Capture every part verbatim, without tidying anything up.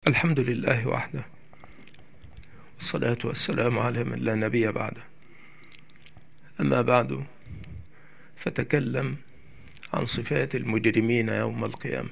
الحمد لله وحده، والصلاة والسلام على من لا نبي بعده. أما بعد، فتكلم عن صفات المجرمين يوم القيامة.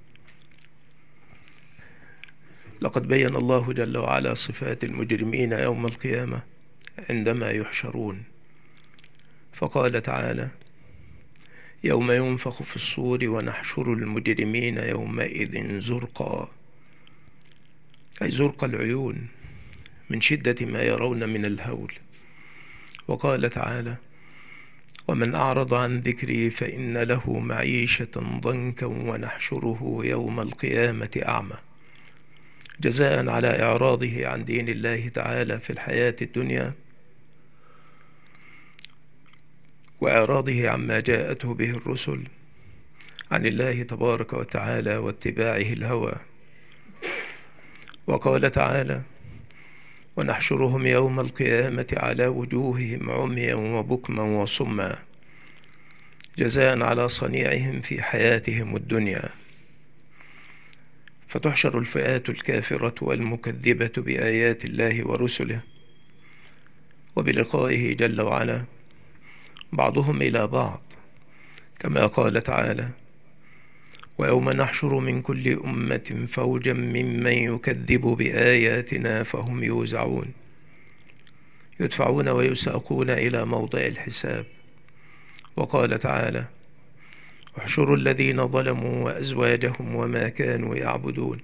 لقد بين الله جل وعلا صفات المجرمين يوم القيامة عندما يحشرون، فقال تعالى: يوم ينفخ في الصور ونحشر المجرمين يومئذ زرقا، أي زرق العيون من شدة ما يرون من الهول. وقال تعالى: ومن أعرض عن ذكري فإن له معيشة ضنكا ونحشره يوم القيامة أعمى، جزاء على إعراضه عن دين الله تعالى في الحياة الدنيا، وإعراضه عما جاءته به الرسل عن الله تبارك وتعالى واتباعه الهوى. وقال تعالى: ونحشرهم يوم القيامة على وجوههم عميا وبكما وصما، جزاء على صنيعهم في حياتهم الدنيا. فتحشر الفئات الكافرة والمكذبة بآيات الله ورسله وبلقائه جل وعلا بعضهم إلى بعض، كما قال تعالى: ويوم نحشر من كل أمة فوجا ممن يكذب بآياتنا فهم يوزعون، يدفعون ويساقون إلى موضع الحساب. وقال تعالى: احشروا الذين ظلموا وأزواجهم وما كانوا يعبدون.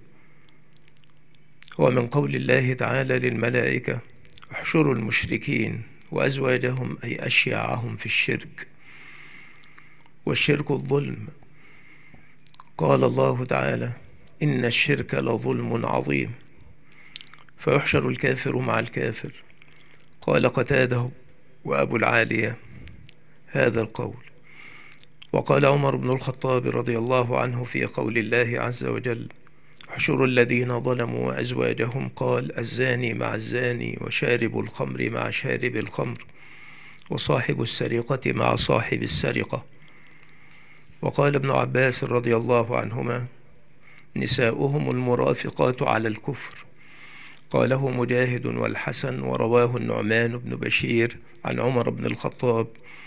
ومن قول الله تعالى للملائكة: احشروا المشركين وأزواجهم، أي أشياعهم في الشرك، والشرك الظلم. قال الله تعالى: إن الشرك لظلم عظيم، فيحشر الكافر مع الكافر. قال قتاده وأبو العالية هذا القول. وقال عمر بن الخطاب رضي الله عنه في قول الله عز وجل: احشروا الذين ظلموا وأزواجهم، قال: الزاني مع الزاني، وشارب الخمر مع شارب الخمر، وصاحب السرقة مع صاحب السرقة. وقال ابن عباس رضي الله عنهما: نساؤهم المرافقات على الكفر. قاله مجاهد والحسن، ورواه النعمان بن بشير عن عمر بن الخطاب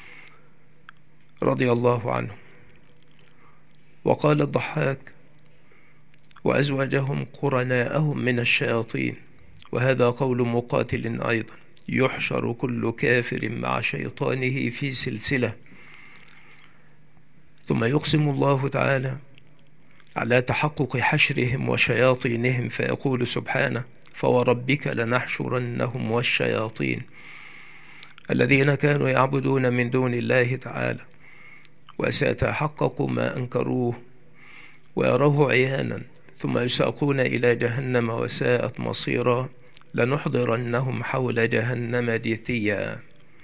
رضي الله عنه. وقال الضحاك: وأزواجهم قرناءهم من الشياطين. وهذا قول مقاتل أيضا: يحشر كل كافر مع شيطانه في سلسلة. ثم يقسم الله تعالى على تحقق حشرهم وشياطينهم فيقول سبحانه: فوربك لنحشرنهم والشياطين الذين كانوا يعبدون من دون الله تعالى، وسيتحقق ما أنكروه ويروه عيانا، ثم يساقون إلى جهنم وساءت مصيرا، لنحضرنهم حول جهنم جثيا.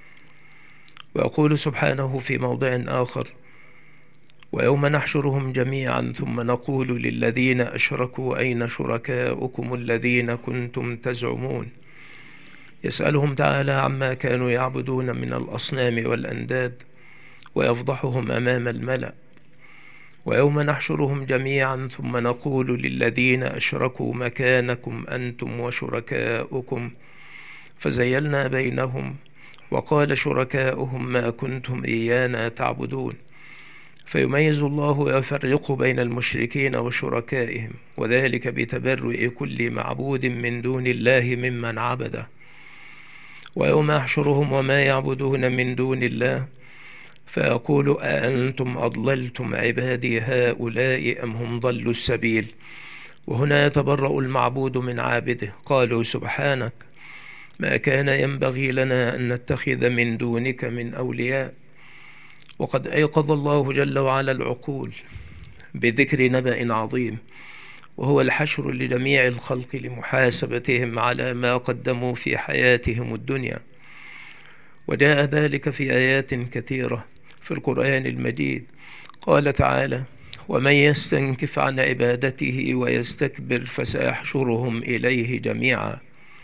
ويقول سبحانه في موضع آخر: ويوم نحشرهم جميعا ثم نقول للذين أشركوا أين شركاؤكم الذين كنتم تزعمون. يسألهم تعالى عما كانوا يعبدون من الأصنام والأنداد، ويفضحهم أمام الملأ. ويوم نحشرهم جميعا ثم نقول للذين أشركوا مكانكم أنتم وشركاؤكم، فزيلنا بينهم، وقال شركاؤهم ما كنتم إيانا تعبدون. فيميز الله ويفرق بين المشركين وشركائهم، وذلك بتبرؤ كل معبود من دون الله ممن عبده. ويوم يحشرهم وما يعبدون من دون الله فيقول: أأنتم أضللتم عبادي هؤلاء أم هم ضلوا السبيل. وهنا يتبرأ المعبود من عابده. قالوا: سبحانك، ما كان ينبغي لنا أن نتخذ من دونك من أولياء. وقد أيقظ الله جل وعلا العقول بذكر نبأ عظيم، وهو الحشر لجميع الخلق لمحاسبتهم على ما قدموا في حياتهم الدنيا. وجاء ذلك في آيات كثيرة في القرآن المجيد. قال تعالى: ومن يستنكف عن عبادته ويستكبر فسيحشرهم إليه جميعا.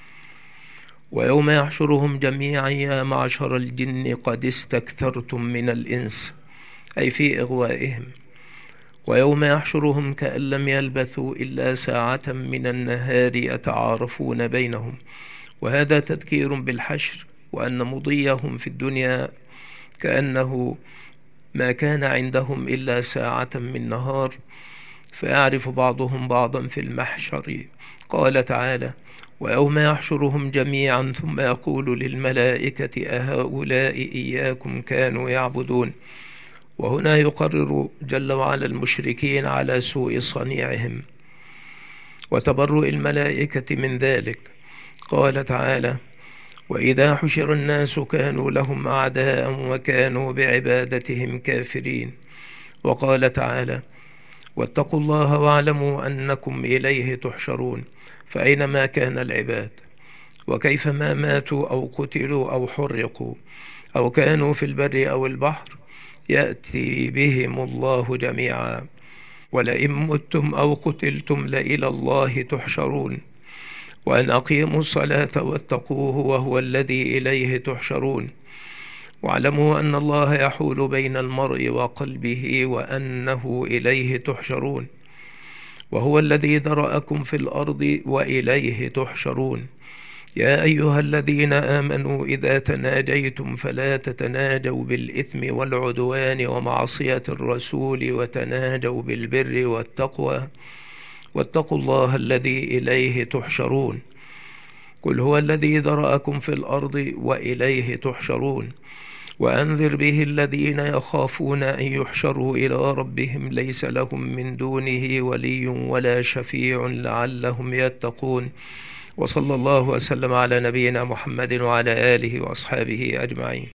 ويوم يحشرهم جميعا يا معشر الجن قد استكثرتم من الإنس، أي في إغوائهم. ويوم يحشرهم كأن لم يلبثوا إلا ساعة من النهار يتعارفون بينهم. وهذا تذكير بالحشر، وأن مضيهم في الدنيا كأنه ما كان عندهم إلا ساعة من نهار، فيعرف بعضهم بعضا في المحشر. قال تعالى: ويوم يحشرهم جميعا ثم يقول للملائكة أهؤلاء إياكم كانوا يعبدون. وهنا يقرر جل وعلا المشركين على سوء صنيعهم وتبرؤ الملائكة من ذلك. قال تعالى: وإذا حشر الناس كانوا لهم أعداء وكانوا بعبادتهم كافرين. وقال تعالى: واتقوا الله واعلموا أنكم إليه تحشرون. فأينما كان العباد وكيفما ماتوا أو قتلوا أو حرقوا أو كانوا في البر أو البحر يأتي بهم الله جميعا. ولئن متم أو قتلتم لإلى الله تحشرون. وأن أقيموا الصلاة واتقوه وهو الذي إليه تحشرون. واعلموا أن الله يحول بين المرء وقلبه وأنه إليه تحشرون. وهو الذي ذرأكم في الأرض وإليه تحشرون. يا أيها الذين آمنوا إذا تناجيتم فلا تتناجوا بالإثم والعدوان ومعصية الرسول، وتناجوا بالبر والتقوى واتقوا الله الذي إليه تحشرون. قل هو الذي ذرأكم في الأرض وإليه تحشرون. وأنذر به الذين يخافون أن يحشروا إلى ربهم ليس لهم من دونه ولي ولا شفيع لعلهم يتقون. وصلى الله وسلم على نبينا محمد وعلى آله وأصحابه أجمعين.